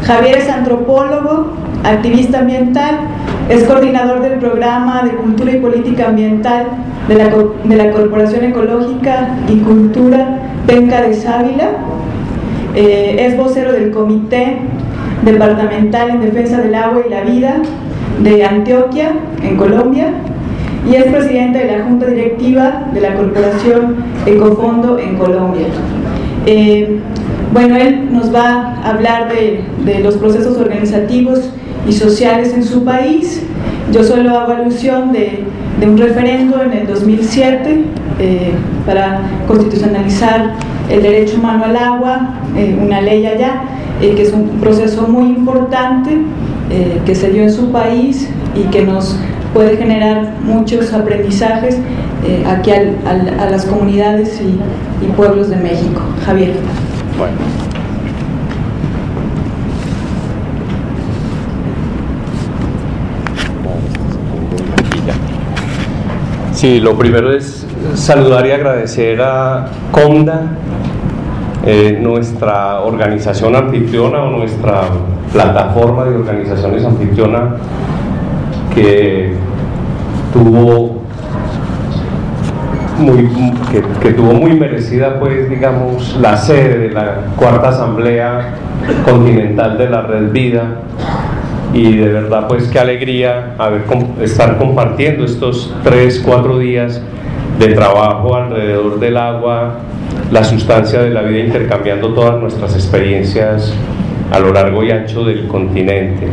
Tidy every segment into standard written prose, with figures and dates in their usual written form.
Javier es antropólogo, activista ambiental, es coordinador del programa de Cultura y Política Ambiental de la Corporación Ecológica y Cultura Penca de Sávila, es vocero del Comité Departamental en Defensa del Agua y la Vida de Antioquia, en Colombia, y es presidente de la Junta Directiva de la Corporación Ecofondo en Colombia. Bueno, él nos va a hablar de los procesos organizativos y sociales en su país. Yo solo hago alusión de un referendo en el 2007 para constitucionalizar el derecho humano al agua, una ley allá, que es un proceso muy importante que se dio en su país y que nos puede generar muchos aprendizajes aquí a las comunidades y pueblos de México. Javier. Bueno. Sí, lo primero es saludar y agradecer a COMDA, nuestra organización anfitriona o nuestra plataforma de organizaciones anfitriona, que tuvo muy merecida, pues, digamos, la sede de la cuarta asamblea continental de la Red Vida, y de verdad, pues, qué alegría estar compartiendo estos 3-4 días de trabajo alrededor del agua, la sustancia de la vida, intercambiando todas nuestras experiencias a lo largo y ancho del continente.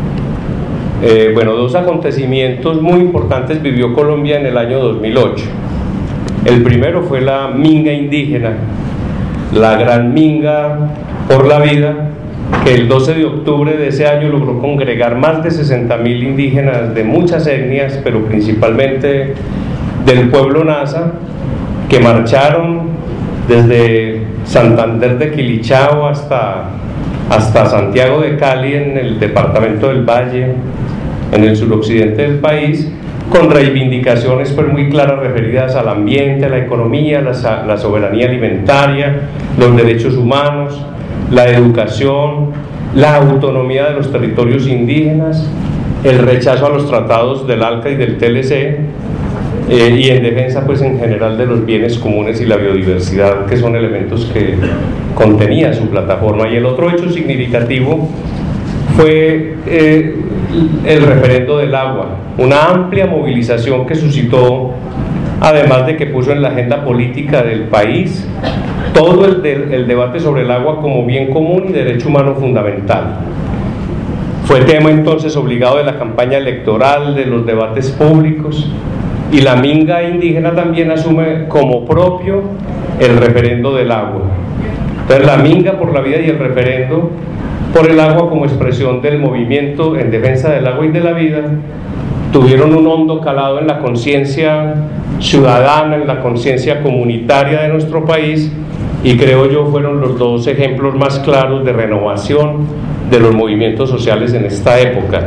Bueno, 2 acontecimientos muy importantes vivió Colombia en el año 2008. El primero fue la minga indígena, la Gran Minga por la Vida, que el 12 de octubre de ese año logró congregar más de 60.000 indígenas de muchas etnias, pero principalmente del pueblo Nasa, que marcharon desde Santander de Quilichao hasta Santiago de Cali, en el departamento del Valle, en el suroccidente del país, con reivindicaciones, pues, muy claras referidas al ambiente, a la economía, la soberanía alimentaria, los derechos humanos, la educación, la autonomía de los territorios indígenas, el rechazo a los tratados del ALCA y del TLC, y en defensa, pues, en general de los bienes comunes y la biodiversidad, que son elementos que contenía su plataforma. Y el otro hecho significativo fue el referendo del agua, una amplia movilización que suscitó, además de que puso en la agenda política del país todo el debate sobre el agua como bien común y derecho humano fundamental. Fue tema entonces obligado de la campaña electoral, de los debates públicos, y la minga indígena también asume como propio el referendo del agua. Entonces, la minga por la vida y el referendo por el agua, como expresión del movimiento en defensa del agua y de la vida, tuvieron un hondo calado en la conciencia ciudadana, en la conciencia comunitaria de nuestro país, y creo yo fueron los 2 ejemplos más claros de renovación de los movimientos sociales en esta época.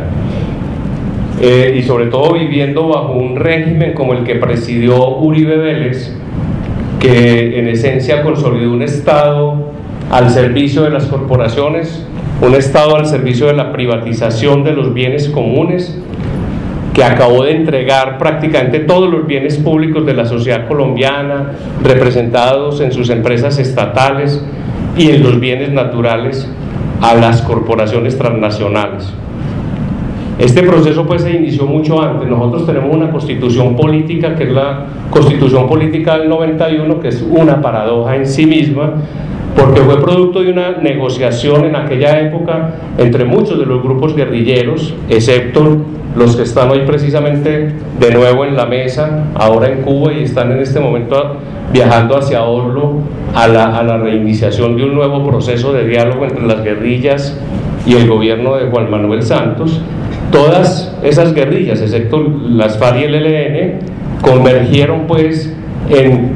Y sobre todo viviendo bajo un régimen como el que presidió Uribe Vélez, que en esencia consolidó un Estado al servicio de las corporaciones, un Estado al servicio de la privatización de los bienes comunes, que acabó de entregar prácticamente todos los bienes públicos de la sociedad colombiana, representados en sus empresas estatales y en los bienes naturales, a las corporaciones transnacionales. Este proceso, pues, se inició mucho antes. Nosotros tenemos una constitución política, que es la Constitución Política del 91, que es una paradoja en sí misma, porque fue producto de una negociación en aquella época entre muchos de los grupos guerrilleros, excepto los que están hoy precisamente de nuevo en la mesa, ahora en Cuba, y están en este momento viajando hacia Oslo a la reiniciación de un nuevo proceso de diálogo entre las guerrillas y el gobierno de Juan Manuel Santos. Todas esas guerrillas, excepto las FARC y el ELN, convergieron, pues, en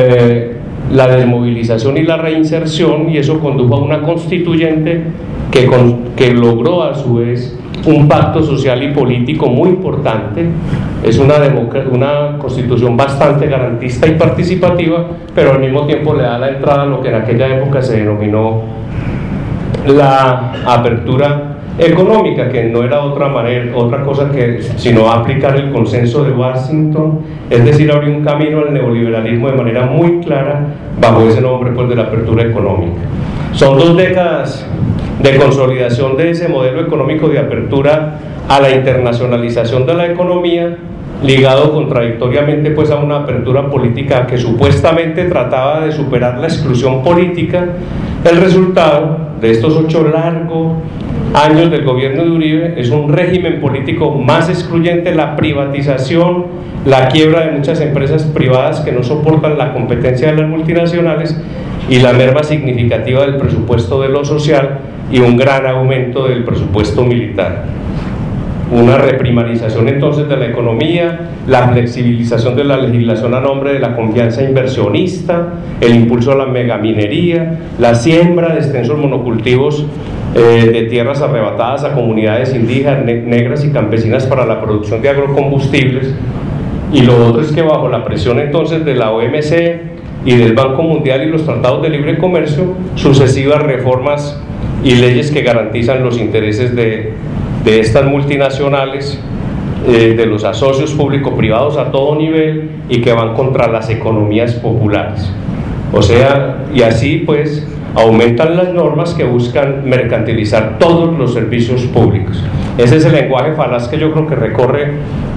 la desmovilización y la reinserción, y eso condujo a una constituyente que logró a su vez un pacto social y político muy importante. Es una constitución bastante garantista y participativa, pero al mismo tiempo le da la entrada a lo que en aquella época se denominó la apertura económica, que no era otra cosa que sino aplicar el consenso de Washington, es decir, abrir un camino al neoliberalismo de manera muy clara bajo ese nombre pues de la apertura económica. Son 2 décadas de consolidación de ese modelo económico de apertura a la internacionalización de la economía, ligado contradictoriamente pues a una apertura política que supuestamente trataba de superar la exclusión política. El resultado de estos 8 largos años del gobierno de Uribe es un régimen político más excluyente, la privatización, la quiebra de muchas empresas privadas que no soportan la competencia de las multinacionales y la merma significativa del presupuesto de lo social y un gran aumento del presupuesto militar. Una reprimarización entonces de la economía, la flexibilización de la legislación a nombre de la confianza inversionista, el impulso a la megaminería, la siembra de extensos monocultivos de tierras arrebatadas a comunidades indígenas, negras y campesinas para la producción de agrocombustibles. Y lo otro es que bajo la presión entonces de la OMC y del Banco Mundial y los tratados de libre comercio, sucesivas reformas y leyes que garantizan los intereses de estas multinacionales, de los asocios público-privados a todo nivel y que van contra las economías populares. O sea, y así pues aumentan las normas que buscan mercantilizar todos los servicios públicos. Ese es el lenguaje falaz que yo creo que recorre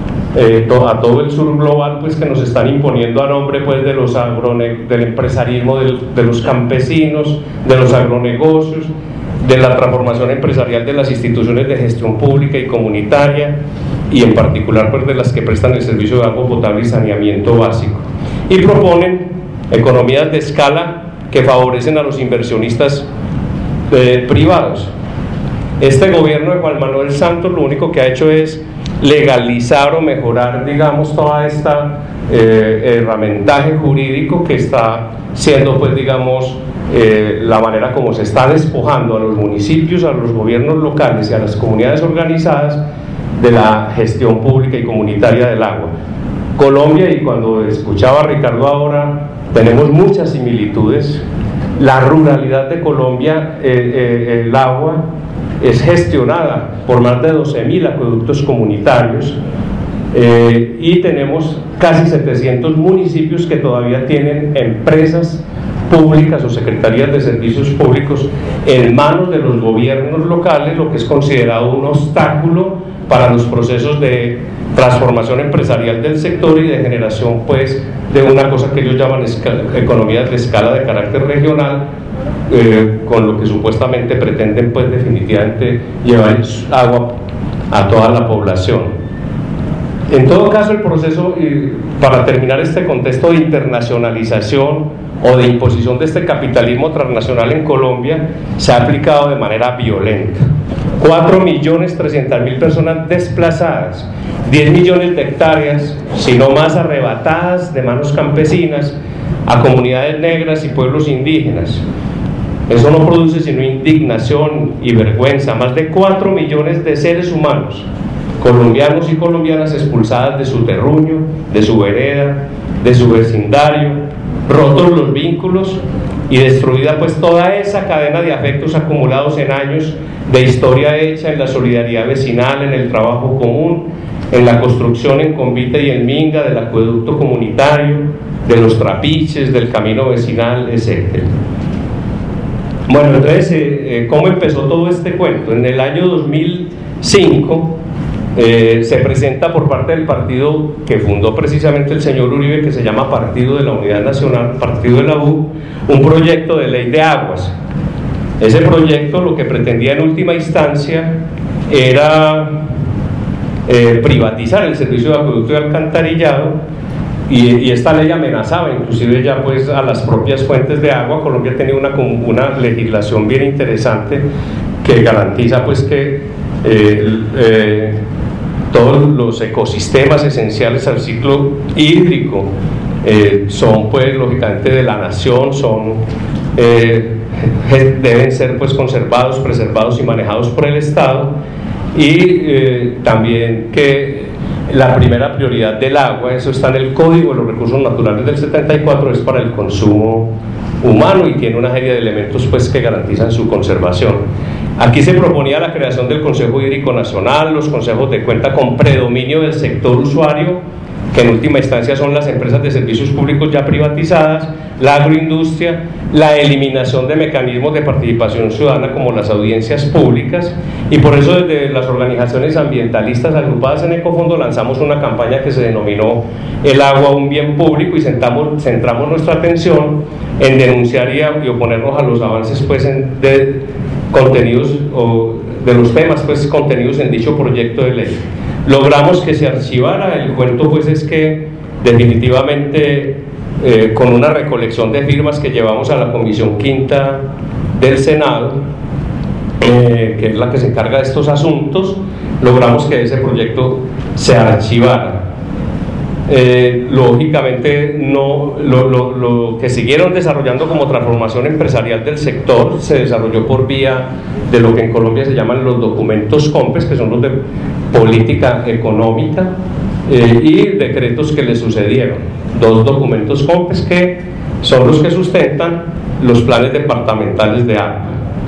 a todo el sur global, pues que nos están imponiendo a nombre pues de los del empresarismo, de los campesinos, de los agronegocios, de la transformación empresarial de las instituciones de gestión pública y comunitaria, y en particular pues de las que prestan el servicio de agua potable y saneamiento básico, y proponen economías de escala que favorecen a los inversionistas privados. Este gobierno de Juan Manuel Santos lo único que ha hecho es legalizar o mejorar, digamos, toda esta herramientaje jurídico que está siendo, pues, digamos, la manera como se está despojando a los municipios, a los gobiernos locales y a las comunidades organizadas de la gestión pública y comunitaria del agua. Colombia, y cuando escuchaba a Ricardo ahora, tenemos muchas similitudes. La ruralidad de Colombia, el agua es gestionada por más de 12.000 acueductos comunitarios, y tenemos casi 700 municipios que todavía tienen empresas públicas o secretarías de servicios públicos en manos de los gobiernos locales, lo que es considerado un obstáculo para los procesos de transformación empresarial del sector y de generación, pues, de una cosa que ellos llaman economías de escala de carácter regional, con lo que supuestamente pretenden, pues, definitivamente llevar agua a toda la población. En todo caso, el proceso, para terminar este contexto de internacionalización o de imposición de este capitalismo transnacional en Colombia, se ha aplicado de manera violenta. 4.300.000 personas desplazadas, 10 millones de hectáreas, si no más, arrebatadas de manos campesinas a comunidades negras y pueblos indígenas. Eso no produce sino indignación y vergüenza. Más de 4 millones de seres humanos, colombianos y colombianas, expulsadas de su terruño, de su vereda, de su vecindario, rotos los vínculos y destruida, pues, toda esa cadena de afectos acumulados en años de historia hecha en la solidaridad vecinal, en el trabajo común, en la construcción en Convite y en Minga del acueducto comunitario, de los trapiches, del camino vecinal, etc. Bueno, entonces, ¿cómo empezó todo este cuento? En el año 2005 se presenta por parte del partido que fundó precisamente el señor Uribe, que se llama Partido de la Unidad Nacional, Partido de la U, un proyecto de ley de aguas. Ese proyecto lo que pretendía en última instancia era privatizar el servicio de acueducto y alcantarillado, y esta ley amenazaba inclusive ya, pues, a las propias fuentes de agua. Colombia tenía una legislación bien interesante que garantiza, pues, que todos los ecosistemas esenciales al ciclo hídrico son, pues, lógicamente de la nación, deben ser, pues, conservados, preservados y manejados por el Estado, y también que la primera prioridad del agua, eso está en el Código de los Recursos Naturales del 74, es para el consumo humano y tiene una serie de elementos pues que garantizan su conservación. Aquí se proponía la creación del Consejo Hídrico Nacional, los consejos de cuenta con predominio del sector usuario, que en última instancia son las empresas de servicios públicos ya privatizadas, la agroindustria, la eliminación de mecanismos de participación ciudadana como las audiencias públicas, y por eso desde las organizaciones ambientalistas agrupadas en Ecofondo lanzamos una campaña que se denominó El agua, un bien público, y centramos nuestra atención en denunciar y oponernos a los avances pues de contenidos o de los temas pues contenidos en dicho proyecto de ley. Logramos que se archivara. El cuento pues es que definitivamente con una recolección de firmas que llevamos a la Comisión Quinta del Senado, que es la que se encarga de estos asuntos, logramos que ese proyecto se archivara. Lógicamente no, lo que siguieron desarrollando como transformación empresarial del sector se desarrolló por vía de lo que en Colombia se llaman los documentos COMPES, que son los de política económica, y decretos que le sucedieron, 2 documentos COMPES que son los que sustentan los planes departamentales de agua.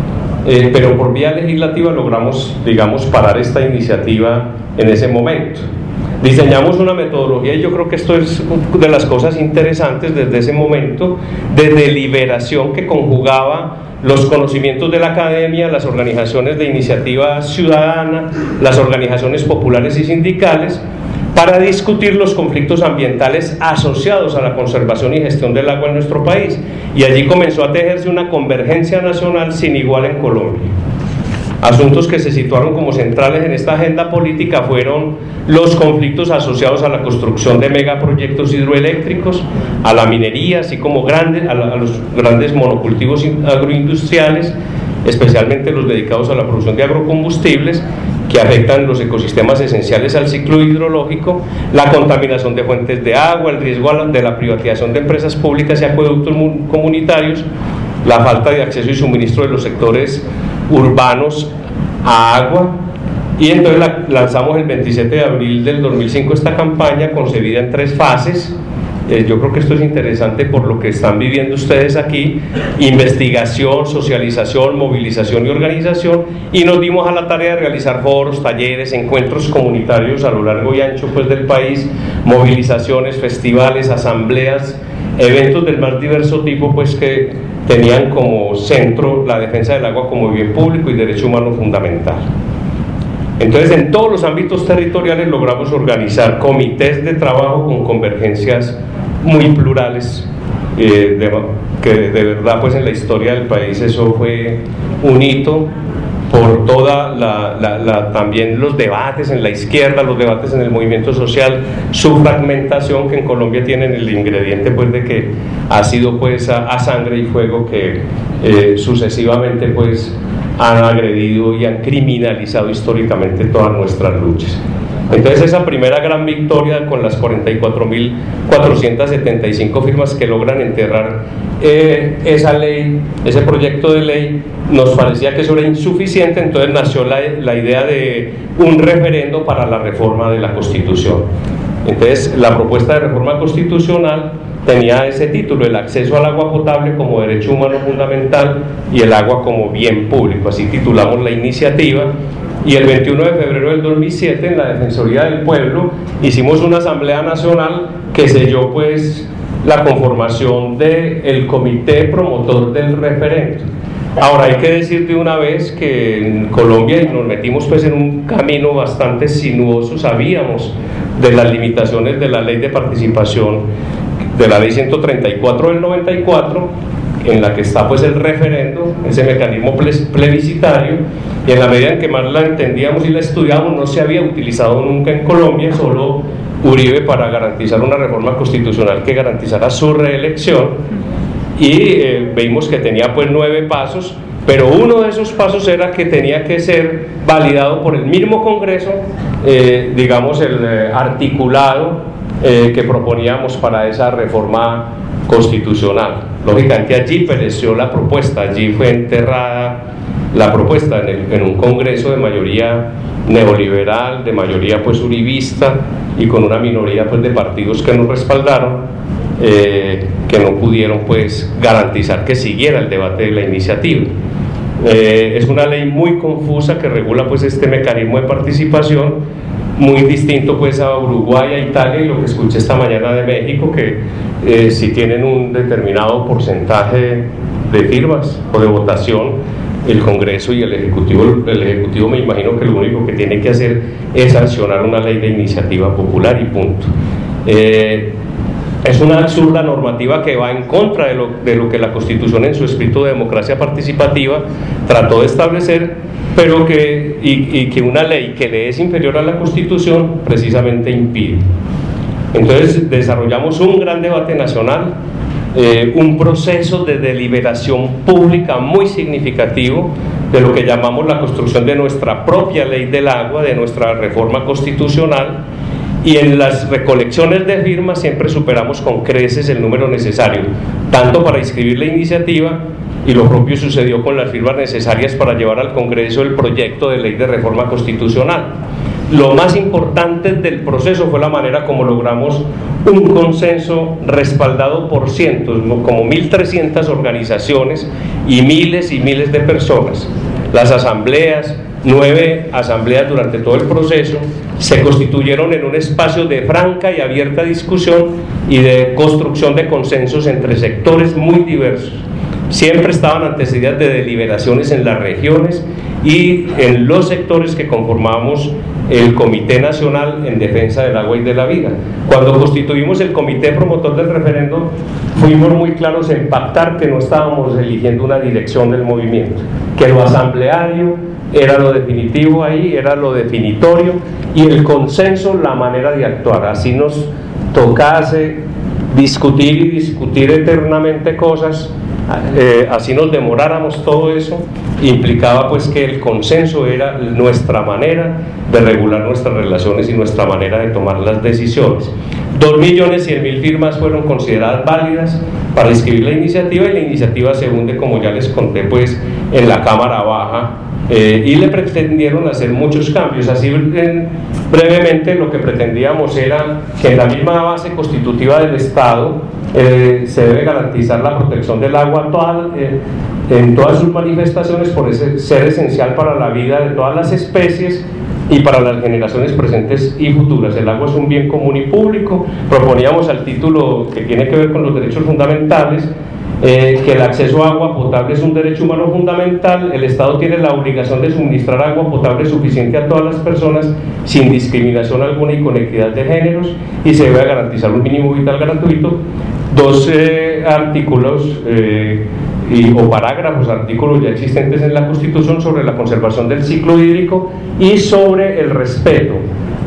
Pero por vía legislativa logramos, digamos, parar esta iniciativa en ese momento. Diseñamos una metodología, y yo creo que esto es de las cosas interesantes desde ese momento, de deliberación que conjugaba los conocimientos de la academia, las organizaciones de iniciativa ciudadana, las organizaciones populares y sindicales, para discutir los conflictos ambientales asociados a la conservación y gestión del agua en nuestro país. Y allí comenzó a tejerse una convergencia nacional sin igual en Colombia. Asuntos que se situaron como centrales en esta agenda política fueron los conflictos asociados a la construcción de megaproyectos hidroeléctricos, a la minería, así como a los grandes monocultivos agroindustriales, especialmente los dedicados a la producción de agrocombustibles, que afectan los ecosistemas esenciales al ciclo hidrológico, la contaminación de fuentes de agua, el riesgo de la privatización de empresas públicas y acueductos comunitarios, la falta de acceso y suministro de los sectores urbanos a agua. Y entonces lanzamos el 27 de abril del 2005 esta campaña concebida en 3 fases. Yo creo que esto es interesante por lo que están viviendo ustedes aquí: investigación, socialización, movilización y organización, y nos dimos a la tarea de realizar foros, talleres, encuentros comunitarios a lo largo y ancho pues del país, movilizaciones, festivales, asambleas, eventos del más diverso tipo pues que tenían como centro la defensa del agua como bien público y derecho humano fundamental. Entonces, en todos los ámbitos territoriales logramos organizar comités de trabajo con convergencias muy plurales, que de verdad pues en la historia del país eso fue un hito, por toda también los debates en la izquierda, los debates en el movimiento social, su fragmentación, que en Colombia tienen el ingrediente pues de que ha sido pues a sangre y fuego, que sucesivamente pues han agredido y han criminalizado históricamente todas nuestras luchas. Entonces, esa primera gran victoria con las 44.475 firmas que logran enterrar esa ley, ese proyecto de ley, nos parecía que eso era insuficiente. Entonces nació la idea de un referendo para la reforma de la Constitución. Entonces, la propuesta de reforma constitucional tenía ese título: el acceso al agua potable como derecho humano fundamental y el agua como bien público. Así titulamos la iniciativa. Y el 21 de febrero del 2007, en la Defensoría del Pueblo, hicimos una asamblea nacional que selló pues la conformación del comité promotor del referendo. Ahora, hay que decir de una vez que en Colombia nos metimos pues en un camino bastante sinuoso. Sabíamos de las limitaciones de la ley de participación, de la ley 134 del 94, en la que está pues el referendo, ese mecanismo plebiscitario, y en la medida en que más la entendíamos y la estudiábamos, no se había utilizado nunca en Colombia, solo Uribe para garantizar una reforma constitucional que garantizara su reelección, y vimos que tenía pues 9 pasos, pero uno de esos pasos era que tenía que ser validado por el mismo Congreso, digamos el articulado que proponíamos para esa reforma constitucional. Lógicamente allí pereció la propuesta, allí fue enterrada la propuesta en un Congreso de mayoría neoliberal, de mayoría pues uribista, y con una minoría pues de partidos que nos respaldaron. que no pudieron pues garantizar que siguiera el debate de la iniciativa. Es una ley muy confusa que regula pues este mecanismo de participación, muy distinto pues a Uruguay, a Italia y lo que escuché esta mañana de México, que si tienen un determinado porcentaje de firmas o de votación, el Congreso y el Ejecutivo me imagino que lo único que tiene que hacer es sancionar una ley de iniciativa popular y punto. Es una absurda normativa que va en contra de lo que la Constitución en su espíritu de democracia participativa trató de establecer, pero que una ley que le es inferior a la Constitución precisamente impide. Entonces desarrollamos un gran debate nacional, un proceso de deliberación pública muy significativo de lo que llamamos la construcción de nuestra propia ley del agua, de nuestra reforma constitucional, y en las recolecciones de firmas siempre superamos con creces el número necesario, tanto para inscribir la iniciativa, y lo propio sucedió con las firmas necesarias para llevar al Congreso el proyecto de ley de reforma constitucional. Lo más importante del proceso fue la manera como logramos un consenso respaldado por cientos, como 1.300 organizaciones y miles de personas. Las asambleas, 9 asambleas durante todo el proceso, se constituyeron en un espacio de franca y abierta discusión y de construcción de consensos entre sectores muy diversos. Siempre estaban antecedidas de deliberaciones en las regiones y en los sectores que conformamos el Comité Nacional en Defensa del Agua y de la Vida. Cuando constituimos el comité promotor del referendo, fuimos muy claros en pactar que no estábamos eligiendo una dirección del movimiento, que lo asambleario era lo definitivo ahí, era lo definitorio, y el consenso la manera de actuar. Así nos tocase discutir eternamente cosas, así nos demoráramos, todo eso implicaba pues que el consenso era nuestra manera de regular nuestras relaciones y nuestra manera de tomar las decisiones. 2.100.000 firmas fueron consideradas válidas para inscribir la iniciativa, y la iniciativa se hunde, como ya les conté, pues en la Cámara Baja, y le pretendieron hacer muchos cambios. Así brevemente lo que pretendíamos era que en la misma base constitutiva del Estado se debe garantizar la protección del agua en todas sus manifestaciones, por ser esencial para la vida de todas las especies y para las generaciones presentes y futuras. El agua es un bien común y público. Proponíamos al título que tiene que ver con los derechos fundamentales, que el acceso a agua potable es un derecho humano fundamental. El Estado tiene la obligación de suministrar agua potable suficiente a todas las personas sin discriminación alguna y con equidad de géneros, y se debe garantizar un mínimo vital gratuito. 2 artículos o parágrafos, artículos ya existentes en la Constitución sobre la conservación del ciclo hídrico y sobre el respeto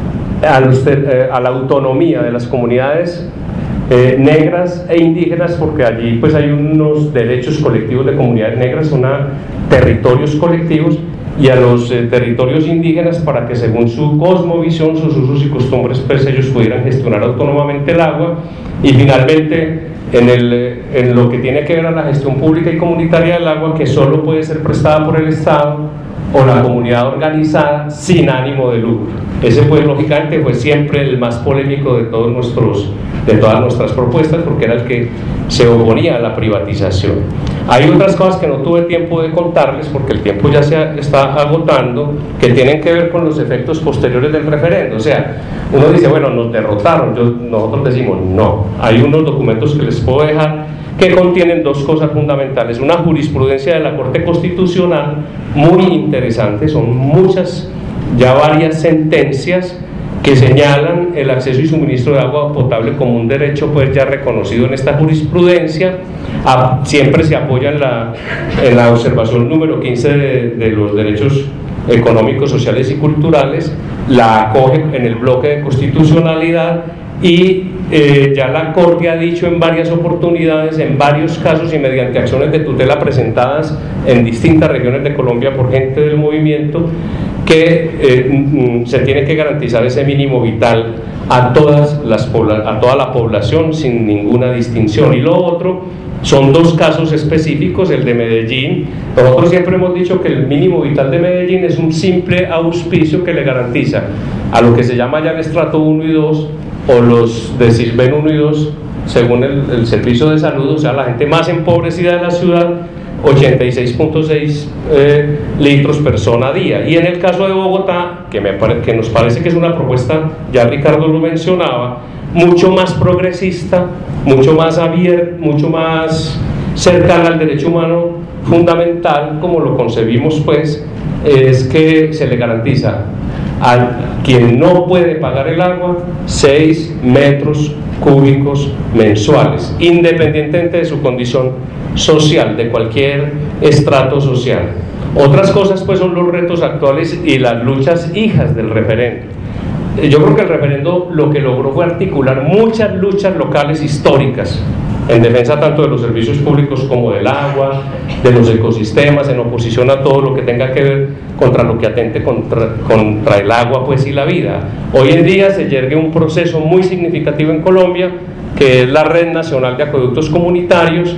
a la autonomía de las comunidades negras e indígenas, porque allí pues hay unos derechos colectivos de comunidades negras, territorios colectivos, y a los territorios indígenas para que según su cosmovisión, sus usos y costumbres, pues ellos pudieran gestionar autónomamente el agua. Y finalmente en lo que tiene que ver a la gestión pública y comunitaria del agua, que solo puede ser prestada por el Estado o la comunidad organizada sin ánimo de lucro. Ese pues lógicamente fue siempre el más polémico de todas nuestras propuestas, porque era el que se oponía a la privatización. Hay otras cosas que no tuve tiempo de contarles porque el tiempo ya se está agotando, que tienen que ver con los efectos posteriores del referendo. O sea, uno dice, bueno, nos derrotaron. Nosotros decimos, no. Hay unos documentos que les puedo dejar que contienen 2 cosas fundamentales. Una jurisprudencia de la Corte Constitucional muy interesante, son muchas, ya varias sentencias que señalan el acceso y suministro de agua potable como un derecho pues ya reconocido en esta jurisprudencia. Siempre se apoya en la observación número 15 de los derechos económicos, sociales y culturales, la acoge en el bloque de constitucionalidad, y ya la Corte ha dicho en varias oportunidades, en varios casos y mediante acciones de tutela presentadas en distintas regiones de Colombia por gente del movimiento, que se tiene que garantizar ese mínimo vital a toda la población sin ninguna distinción. Y lo otro son 2 casos específicos, el de Medellín. Nosotros siempre hemos dicho que el mínimo vital de Medellín es un simple auspicio que le garantiza a lo que se llama ya el estrato 1 y 2, o los de Sisbén 1 y 2, según el Servicio de Salud, o sea, la gente más empobrecida de la ciudad, 86.6 litros persona a día. Y en el caso de Bogotá, que nos parece que es una propuesta, ya Ricardo lo mencionaba, mucho más progresista, mucho más abierta, mucho más cercana al derecho humano fundamental, como lo concebimos, pues, es que se le garantiza a quien no puede pagar el agua 6 metros cúbicos mensuales, independientemente de su condición social, de cualquier estrato social. Otras cosas pues son los retos actuales y las luchas hijas del referendo. Yo creo que el referendo lo que logró fue articular muchas luchas locales históricas en defensa tanto de los servicios públicos como del agua, de los ecosistemas, en oposición a todo lo que tenga que ver contra lo que atente contra el agua pues y la vida. Hoy en día se yergue un proceso muy significativo en Colombia, que es la Red Nacional de Acueductos Comunitarios.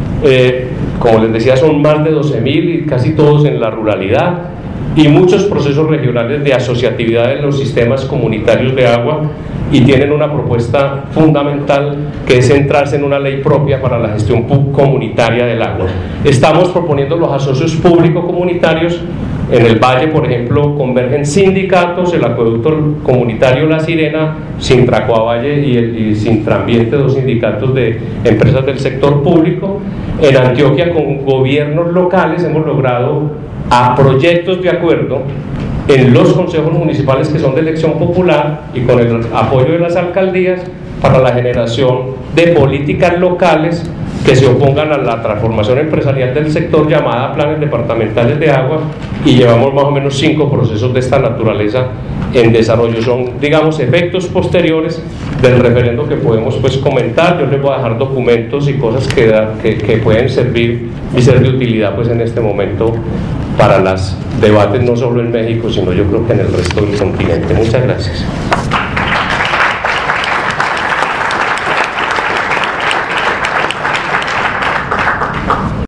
Como les decía, son más de 12.000 y casi todos en la ruralidad, y muchos procesos regionales de asociatividad en los sistemas comunitarios de agua, y tienen una propuesta fundamental que es centrarse en una ley propia para la gestión comunitaria del agua. Estamos proponiendo los asocios público-comunitarios. En el Valle, por ejemplo, convergen sindicatos, el acueducto comunitario La Sirena, Sintracoa-Valle y Sintrambiente, 2 sindicatos de empresas del sector público. En Antioquia, con gobiernos locales, hemos logrado a proyectos de acuerdo en los consejos municipales que son de elección popular y con el apoyo de las alcaldías para la generación de políticas locales que se opongan a la transformación empresarial del sector, llamada planes departamentales de agua, y llevamos más o menos 5 procesos de esta naturaleza en desarrollo. Son, digamos, efectos posteriores del referendo que podemos pues comentar. Yo les voy a dejar documentos y cosas que pueden servir y ser de utilidad pues en este momento para los debates, no solo en México, sino yo creo que en el resto del continente. Muchas gracias.